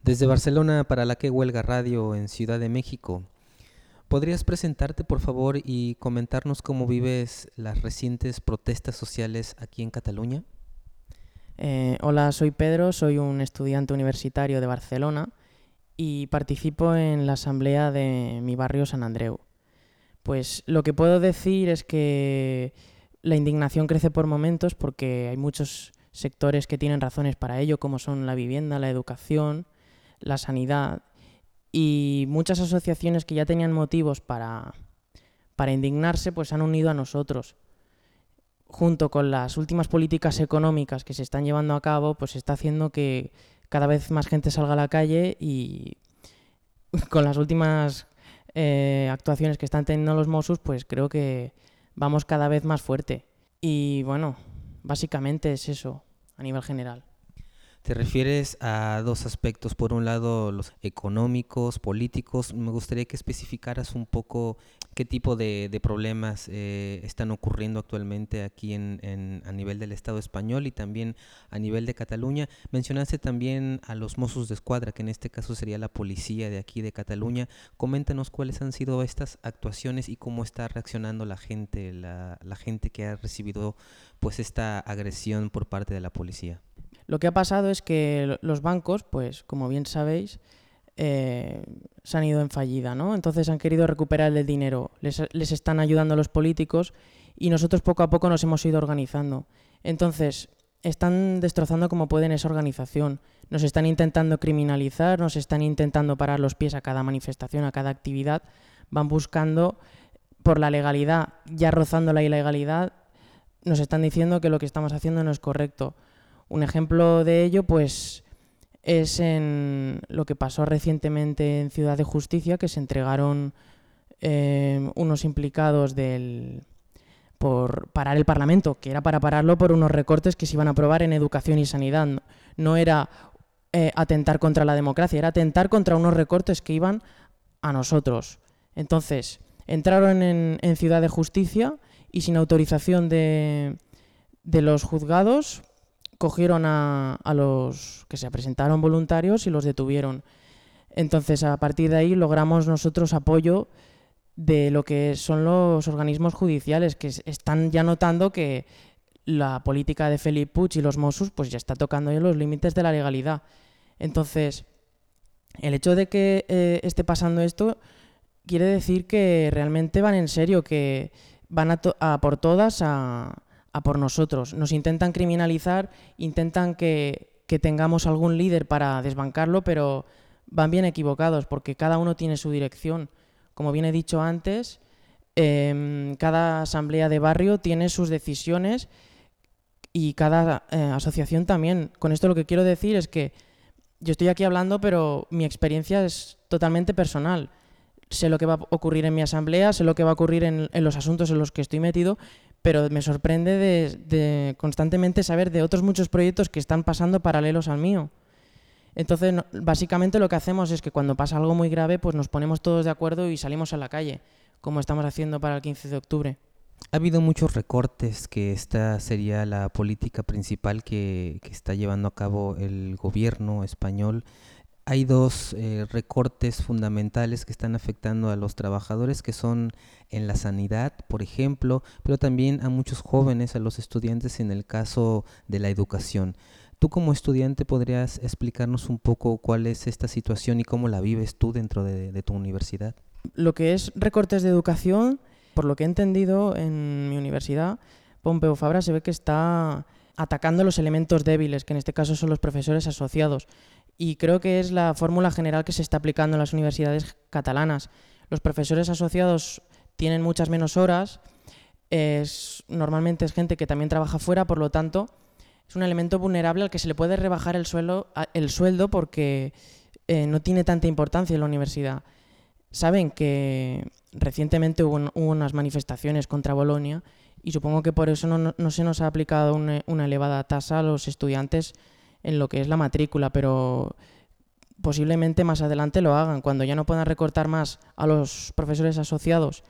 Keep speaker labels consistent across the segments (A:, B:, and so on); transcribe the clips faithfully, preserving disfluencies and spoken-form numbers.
A: Desde Barcelona para la Que Huelga Radio en Ciudad de México. ¿Podrías presentarte, por favor, y comentarnos cómo vives las recientes protestas sociales aquí en Cataluña?
B: Eh, hola, soy Pedro, soy un estudiante universitario de Barcelona y participo en la asamblea de mi barrio San Andreu. Pues lo que puedo decir es que la indignación crece por momentos porque hay muchos sectores que tienen razones para ello, como son la vivienda, la educación, la sanidad, y muchas asociaciones que ya tenían motivos para, para indignarse pues han unido a nosotros. Junto con las últimas políticas económicas que se están llevando a cabo, pues está haciendo que cada vez más gente salga a la calle, y con las últimas eh, actuaciones que están teniendo los Mossos, pues creo que vamos cada vez más fuerte. Y bueno, básicamente es eso, a nivel general.
A: Te refieres a dos aspectos, por un lado los económicos, políticos. Me gustaría que especificaras un poco qué tipo de, de problemas eh, están ocurriendo actualmente aquí en, en, a nivel del Estado español y también a nivel de Cataluña. Mencionaste también a los Mossos d'Esquadra, que en este caso sería la policía de aquí de Cataluña. Coméntanos cuáles han sido estas actuaciones y cómo está reaccionando la gente, la, la gente que ha recibido pues esta agresión por parte de la policía.
B: Lo que ha pasado es que los bancos, pues como bien sabéis, eh, se han ido en fallida, ¿no? Entonces han querido recuperar el dinero, les, les están ayudando los políticos y nosotros poco a poco nos hemos ido organizando. Entonces están destrozando como pueden esa organización, nos están intentando criminalizar, nos están intentando parar los pies a cada manifestación, a cada actividad, van buscando por la legalidad, ya rozando la ilegalidad, nos están diciendo que lo que estamos haciendo no es correcto. Un ejemplo de ello, pues, es en lo que pasó recientemente en Ciudad de Justicia, que se entregaron eh, unos implicados del, por parar el Parlamento, que era para pararlo por unos recortes que se iban a aprobar en educación y sanidad. No, no era eh, atentar contra la democracia, era atentar contra unos recortes que iban a nosotros. Entonces, entraron en, en Ciudad de Justicia y sin autorización de, de los juzgados, cogieron a, a los que se presentaron voluntarios y los detuvieron. Entonces, a partir de ahí logramos nosotros apoyo de lo que son los organismos judiciales, que están ya notando que la política de Felip Puig y los Mossos pues ya está tocando ya los límites de la legalidad. Entonces, el hecho de que eh, esté pasando esto quiere decir que realmente van en serio, que van a, to- a por todas a... a por nosotros. Nos intentan criminalizar, intentan que, que tengamos algún líder para desbancarlo, pero van bien equivocados porque cada uno tiene su dirección. Como bien he dicho antes, eh, cada asamblea de barrio tiene sus decisiones y cada eh, asociación también. Con esto lo que quiero decir es que yo estoy aquí hablando, pero mi experiencia es totalmente personal. Sé lo que va a ocurrir en mi asamblea, sé lo que va a ocurrir en, en los asuntos en los que estoy metido, pero me sorprende de, de constantemente saber de otros muchos proyectos que están pasando paralelos al mío. Entonces, no, básicamente lo que hacemos es que cuando pasa algo muy grave, pues nos ponemos todos de acuerdo y salimos a la calle, como estamos haciendo para el quince de octubre.
A: Ha habido muchos recortes, que esta sería la política principal que, que está llevando a cabo el gobierno español. Hay dos eh, recortes fundamentales que están afectando a los trabajadores, que son en la sanidad, por ejemplo, pero también a muchos jóvenes, a los estudiantes en el caso de la educación. Tú como estudiante podrías explicarnos un poco cuál es esta situación y cómo la vives tú dentro de, de tu universidad.
B: Lo que es recortes de educación, por lo que he entendido en mi universidad, Pompeu Fabra se ve que está atacando los elementos débiles, que en este caso son los profesores asociados. Y creo que es la fórmula general que se está aplicando en las universidades catalanas. Los profesores asociados tienen muchas menos horas, es, normalmente es gente que también trabaja fuera, por lo tanto, es un elemento vulnerable al que se le puede rebajar el, suelo, el sueldo porque eh, no tiene tanta importancia en la universidad. Saben que recientemente hubo, un, hubo unas manifestaciones contra Bolonia y supongo que por eso no, no, no se nos ha aplicado una, una elevada tasa a los estudiantes en lo que es la matrícula, pero posiblemente más adelante lo hagan, cuando ya no puedan recortar más a los profesores asociados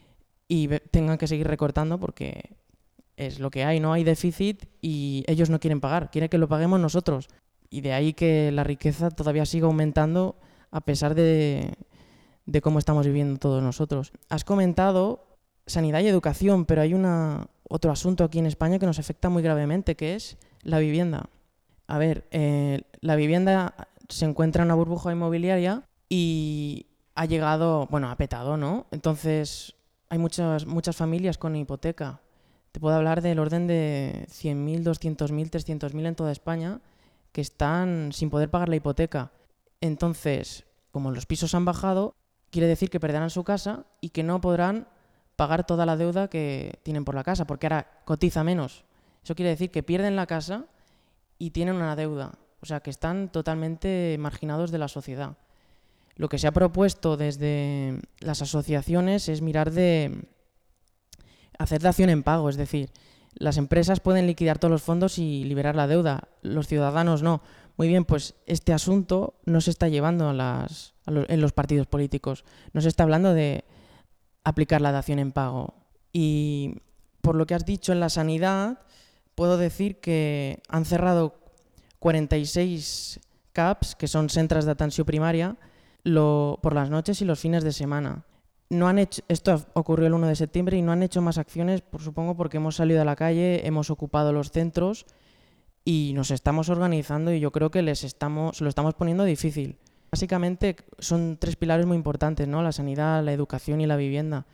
B: y tengan que seguir recortando porque es lo que hay, no hay déficit y ellos no quieren pagar, quieren que lo paguemos nosotros. y de ahí que la riqueza todavía siga aumentando a pesar de, de cómo estamos viviendo todos nosotros. Has comentado sanidad y educación, pero hay una, otro asunto aquí en España que nos afecta muy gravemente, que es la vivienda. A ver, eh, la vivienda se encuentra en una burbuja inmobiliaria y ha llegado, bueno, ha petado, ¿no? Entonces hay muchas, muchas familias con hipoteca. Te puedo hablar del orden de cien mil, doscientos mil, trescientos mil en toda España que están sin poder pagar la hipoteca. Entonces, como los pisos han bajado, quiere decir que perderán su casa y que no podrán pagar toda la deuda que tienen por la casa, porque ahora cotiza menos. Eso quiere decir que pierden la casa y tienen una deuda. O sea, que están totalmente marginados de la sociedad. Lo que se ha propuesto desde las asociaciones es mirar de hacer dación en pago, es decir, las empresas pueden liquidar todos los fondos y liberar la deuda, los ciudadanos no. Muy bien, pues este asunto no se está llevando a las, a los, en los partidos políticos, no se está hablando de aplicar la dación en pago. Y por lo que has dicho en la sanidad, puedo decir que han cerrado cuarenta y seis C A Ps, que son centros de atención primaria, lo, por las noches y los fines de semana. No han hecho, esto ocurrió el uno de septiembre y no han hecho más acciones, por supongo, porque hemos salido a la calle, hemos ocupado los centros y nos estamos organizando y yo creo que les estamos, lo estamos poniendo difícil. Básicamente son tres pilares muy importantes, ¿no? La sanidad, la educación y la vivienda.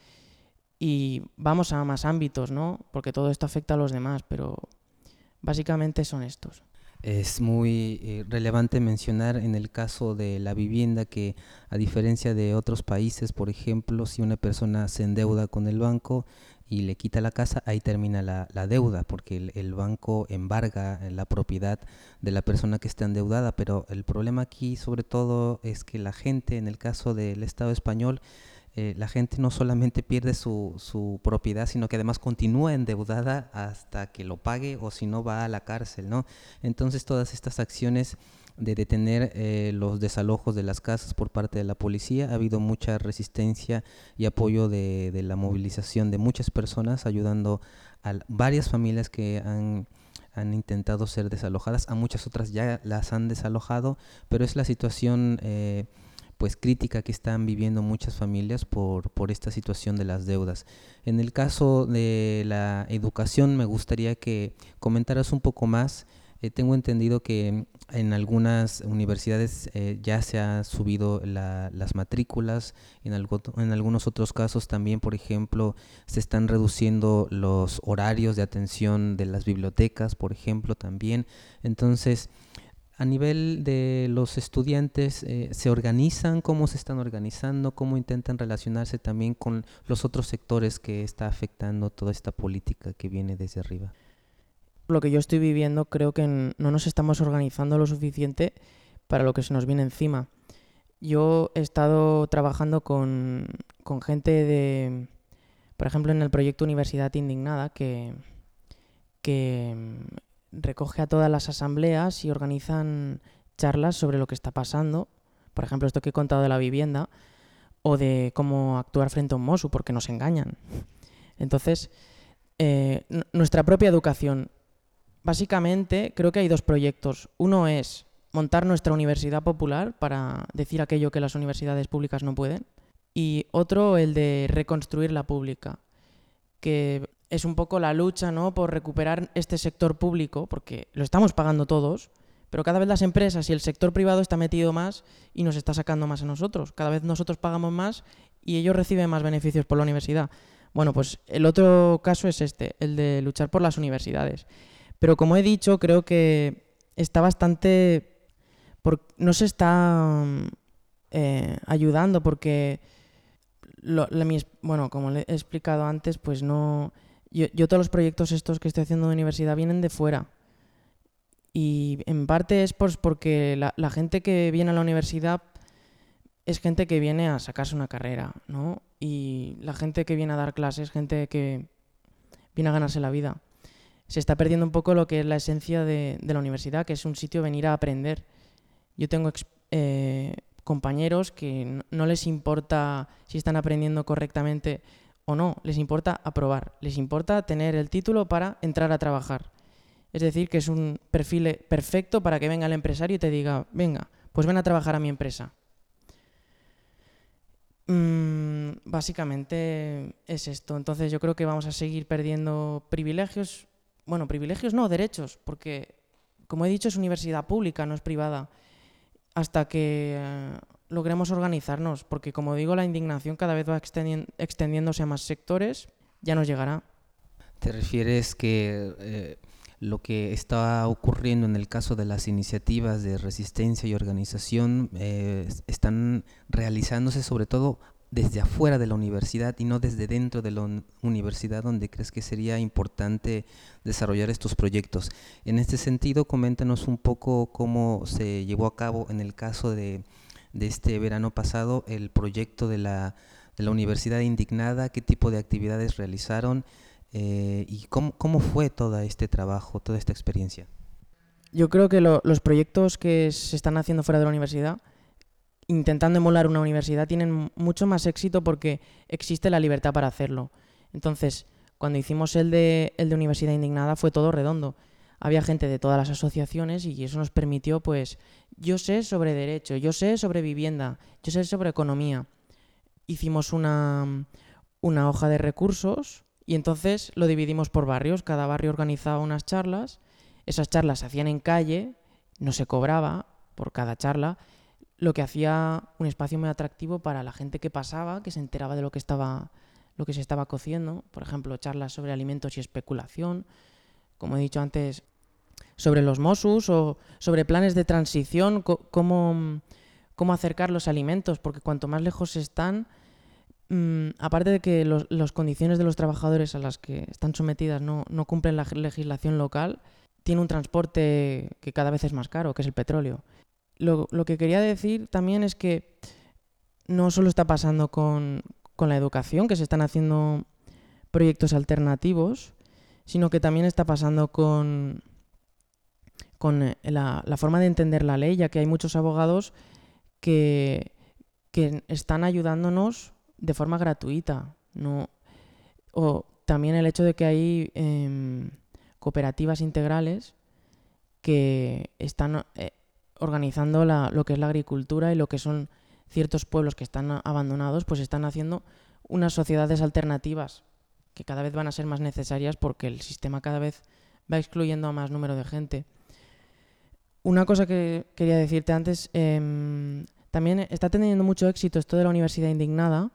B: Y vamos a más ámbitos, ¿no? Porque todo esto afecta a los demás, pero básicamente son estos.
A: Es muy eh, relevante mencionar en el caso de la vivienda que, a diferencia de otros países, por ejemplo, si una persona se endeuda con el banco y le quita la casa, ahí termina la, la deuda, porque el, el banco embarga la propiedad de la persona que está endeudada. Pero el problema aquí, sobre todo, es que la gente, en el caso del Estado español, Eh, la gente no solamente pierde su, su propiedad, sino que además continúa endeudada hasta que lo pague, o si no va a la cárcel, ¿no? Entonces todas estas acciones de detener eh, los desalojos de las casas por parte de la policía, ha habido mucha resistencia y apoyo de, de la movilización de muchas personas, ayudando a varias familias que han han intentado ser desalojadas. A muchas otras ya las han desalojado, pero es la situación eh, pues crítica que están viviendo muchas familias por, por esta situación de las deudas. En el caso de la educación, me gustaría que comentaras un poco más. Eh, tengo entendido que en algunas universidades eh, ya se han subido la, las matrículas, en, algo, en algunos otros casos también, por ejemplo, se están reduciendo los horarios de atención de las bibliotecas, por ejemplo, también. Entonces, a nivel de los estudiantes, eh, ¿se organizan? ¿Cómo se están organizando? ¿Cómo intentan relacionarse también con los otros sectores que está afectando toda esta política que viene desde arriba?
B: Lo que yo estoy viviendo, creo que no nos estamos organizando lo suficiente para lo que se nos viene encima. Yo he estado trabajando con, con gente de, por ejemplo, en el proyecto Universidad Indignada, que, que recoge a todas las asambleas y organizan charlas sobre lo que está pasando. Por ejemplo, esto que he contado de la vivienda, o de cómo actuar frente a un Mosu, porque nos engañan. Entonces, eh, n- nuestra propia educación. Básicamente, creo que hay dos proyectos. Uno es montar nuestra universidad popular para decir aquello que las universidades públicas no pueden. Y otro, el de reconstruir la pública, que es un poco la lucha, ¿no?, por recuperar este sector público, porque lo estamos pagando todos, pero cada vez las empresas y el sector privado está metido más y nos está sacando más a nosotros. Cada vez nosotros pagamos más y ellos reciben más beneficios por la universidad. Bueno, pues el otro caso es este, el de luchar por las universidades. Pero como he dicho, creo que está bastante... Por, no se está eh, ayudando porque, lo, la, mi, bueno, como le he explicado antes, pues no... Yo, yo todos los proyectos estos que estoy haciendo de universidad vienen de fuera. Y en parte es pues porque la, la gente que viene a la universidad es gente que viene a sacarse una carrera, ¿no? Y la gente que viene a dar clases es gente que viene a ganarse la vida. Se está perdiendo un poco lo que es la esencia de, de la universidad, que es un sitio venir a aprender. Yo tengo eh, compañeros que no, no les importa si están aprendiendo correctamente o no, les importa aprobar, les importa tener el título para entrar a trabajar. Es decir, que es un perfil perfecto para que venga el empresario y te diga, venga, pues ven a trabajar a mi empresa. Mm, básicamente es esto. Entonces yo creo que vamos a seguir perdiendo privilegios. Bueno, privilegios no, derechos, porque como he dicho es universidad pública, no es privada, hasta que eh, logremos organizarnos, porque como digo, la indignación cada vez va extendi- extendiéndose a más sectores, ya nos llegará.
A: ¿Te refieres que eh, lo que está ocurriendo en el caso de las iniciativas de resistencia y organización eh, están realizándose sobre todo desde afuera de la universidad y no desde dentro de la un- universidad, donde crees que sería importante desarrollar estos proyectos? En este sentido, coméntanos un poco cómo se llevó a cabo en el caso de, de este verano pasado el proyecto de la, de la Universidad Indignada, qué tipo de actividades realizaron eh, y cómo, cómo fue todo este trabajo, toda esta experiencia.
B: Yo creo que lo- los proyectos que se están haciendo fuera de la universidad, intentando emular una universidad, tienen mucho más éxito porque existe la libertad para hacerlo. Entonces, cuando hicimos el de, el de Universidad Indignada fue todo redondo. Había gente de todas las asociaciones y eso nos permitió, pues, yo sé sobre derecho, yo sé sobre vivienda, yo sé sobre economía. Hicimos una, una hoja de recursos y entonces lo dividimos por barrios. Cada barrio organizaba unas charlas. Esas charlas se hacían en calle, no se cobraba por cada charla, lo que hacía un espacio muy atractivo para la gente que pasaba, que se enteraba de lo que estaba lo que se estaba cociendo. Por ejemplo, charlas sobre alimentos y especulación, como he dicho antes, sobre los Mossos o sobre planes de transición, co- cómo, cómo acercar los alimentos, porque cuanto más lejos están, mm, aparte de que los, las condiciones de los trabajadores a las que están sometidas no, no cumplen la legislación local, tiene un transporte que cada vez es más caro, que es el petróleo. Lo, lo que quería decir también es que no solo está pasando con, con la educación, que se están haciendo proyectos alternativos, sino que también está pasando con, con eh, la, la forma de entender la ley, ya que hay muchos abogados que, que están ayudándonos de forma gratuita. No, o también el hecho de que hay eh, cooperativas integrales que están eh, organizando la, lo que es la agricultura y lo que son ciertos pueblos que están abandonados, pues están haciendo unas sociedades alternativas que cada vez van a ser más necesarias porque el sistema cada vez va excluyendo a más número de gente. Una cosa que quería decirte antes, eh, también está teniendo mucho éxito esto de la Universidad Indignada,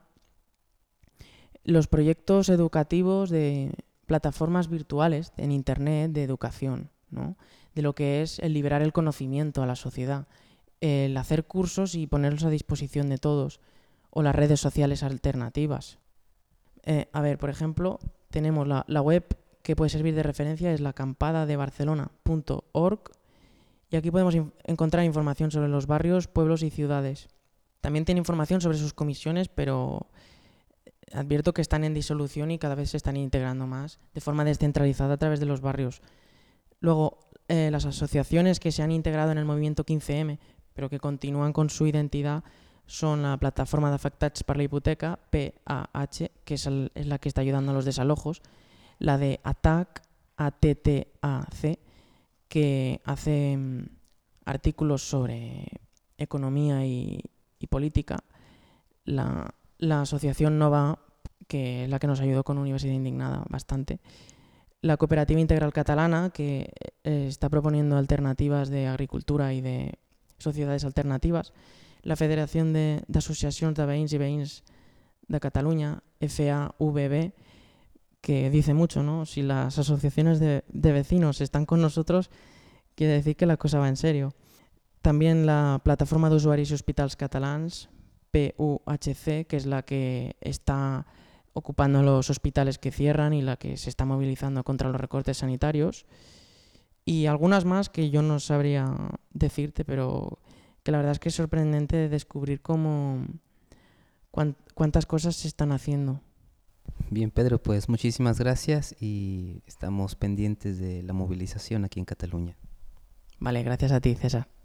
B: los proyectos educativos de plataformas virtuales en Internet de educación, ¿no? De lo que es el liberar el conocimiento a la sociedad, el hacer cursos y ponerlos a disposición de todos, o las redes sociales alternativas. Eh, a ver, por ejemplo, tenemos la, la web que puede servir de referencia, es la acampada de barcelona punto org, y aquí podemos in- encontrar información sobre los barrios, pueblos y ciudades. También tiene información sobre sus comisiones, pero advierto que están en disolución y cada vez se están integrando más de forma descentralizada a través de los barrios. Luego, eh, las asociaciones que se han integrado en el movimiento quince eme, pero que continúan con su identidad, son la plataforma de Afectats per la Hipoteca, P A H, que es, el, es la que está ayudando a los desalojos, la de ATAC, A T T A C, que hace mm, artículos sobre economía y, y política, la, la asociación Nova, que es la que nos ayudó con Universidad Indignada bastante, la Cooperativa Integral Catalana, que eh, está proponiendo alternativas de agricultura y de sociedades alternativas, la Federación de, de Associacions de Veïns i Veïns de Cataluña, F A V B, que dice mucho, ¿no? Si las asociaciones de, de vecinos están con nosotros, quiere decir que la cosa va en serio. También la Plataforma de Usuaris y Hospitals Catalans, P U H C, que es la que está ocupando los hospitales que cierran y la que se está movilizando contra los recortes sanitarios. Y algunas más que yo no sabría decirte, pero que la verdad es que es sorprendente descubrir cómo cuán, cuántas cosas se están haciendo.
A: Bien, Pedro, pues muchísimas gracias y estamos pendientes de la movilización aquí en Cataluña.
B: Vale, gracias a ti, César.